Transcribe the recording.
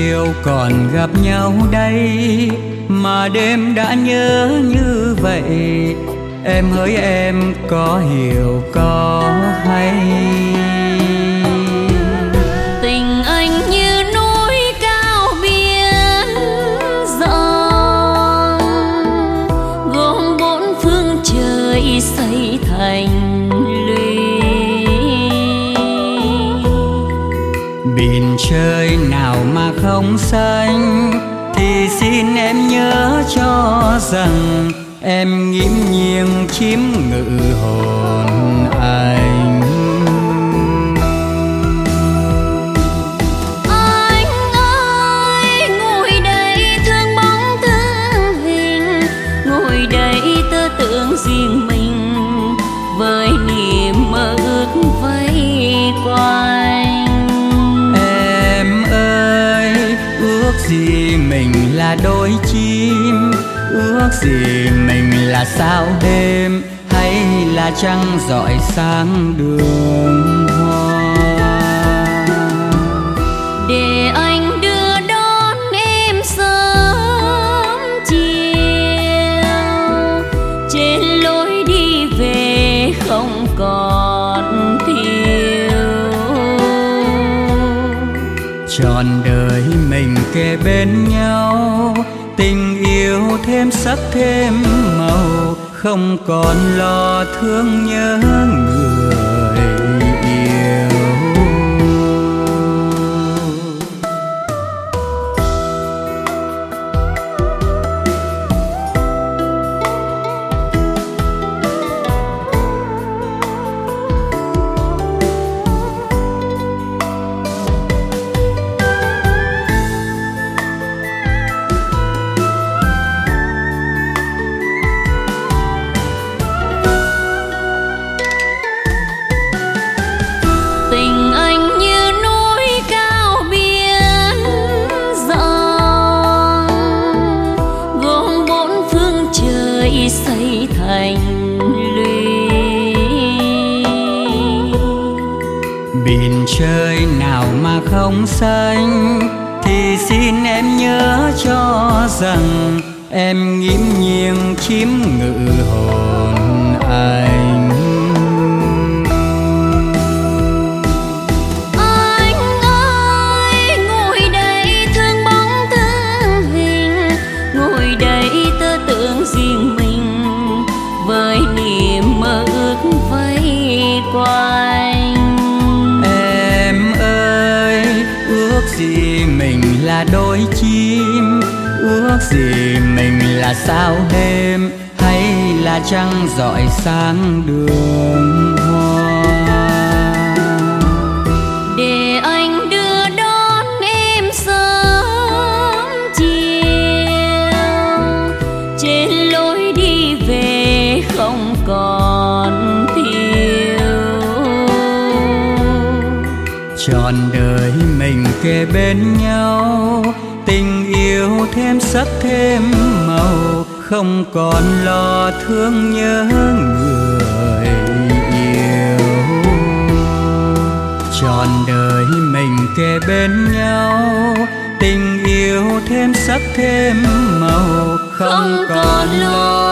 chiều còn gặp nhau đây, mà đêm đã nhớ như vậy. Em hỡi em có hiểu có hay? Tình anh như núi cao biển rộng, gồm bốn phương trời xây thành lũy. Biển trời nào mà không xanh, thì xin em nhớ cho rằng em nghiễm nhiên chiếm ngự hồn anh. Anh ơi, ngồi đây thương bóng thương hình, ngồi đây tơ tưởng riêng mình, với niềm mơ ước vây quanh. Em ơi, ước gì mình là đôi chim, ước gì mình là sao đêm, hay là trăng rọi sáng đường hoa. Để anh đưa đón em sớm chiều, trên lối đi về không còn thiếu. Trọn đời mình kề bên nhau, tình yêu thêm sắc thêm màu, không còn lo thương nhớ người yêu. Tình anh như núi cao biển rộng, gồm bốn phương trời xây thành lũy. Biển trời nào mà không xanh, thì xin em nhớ cho rằng em nghiễm nhiên chiếm ngự hồn anh. Anh ơi, ngồi đây thương bóng thương hình, ngồi đây tơ tưởng riêng mình, với niềm mơ ước vây quanh. Em ơi, ước gì mình là đôi chim, ước gì mình là sao đêm, hay là trăng rọi sáng đường hoa. Để anh đưa đón em sớm chiều, trên lối đi về không còn thiếu. Trọn đời mình kề bên nhau, tình yêu thêm sắc thêm màu, không còn lo thương nhớ người yêu. Trọn đời mình kề bên nhau, tình yêu thêm sắc thêm màu, không còn lo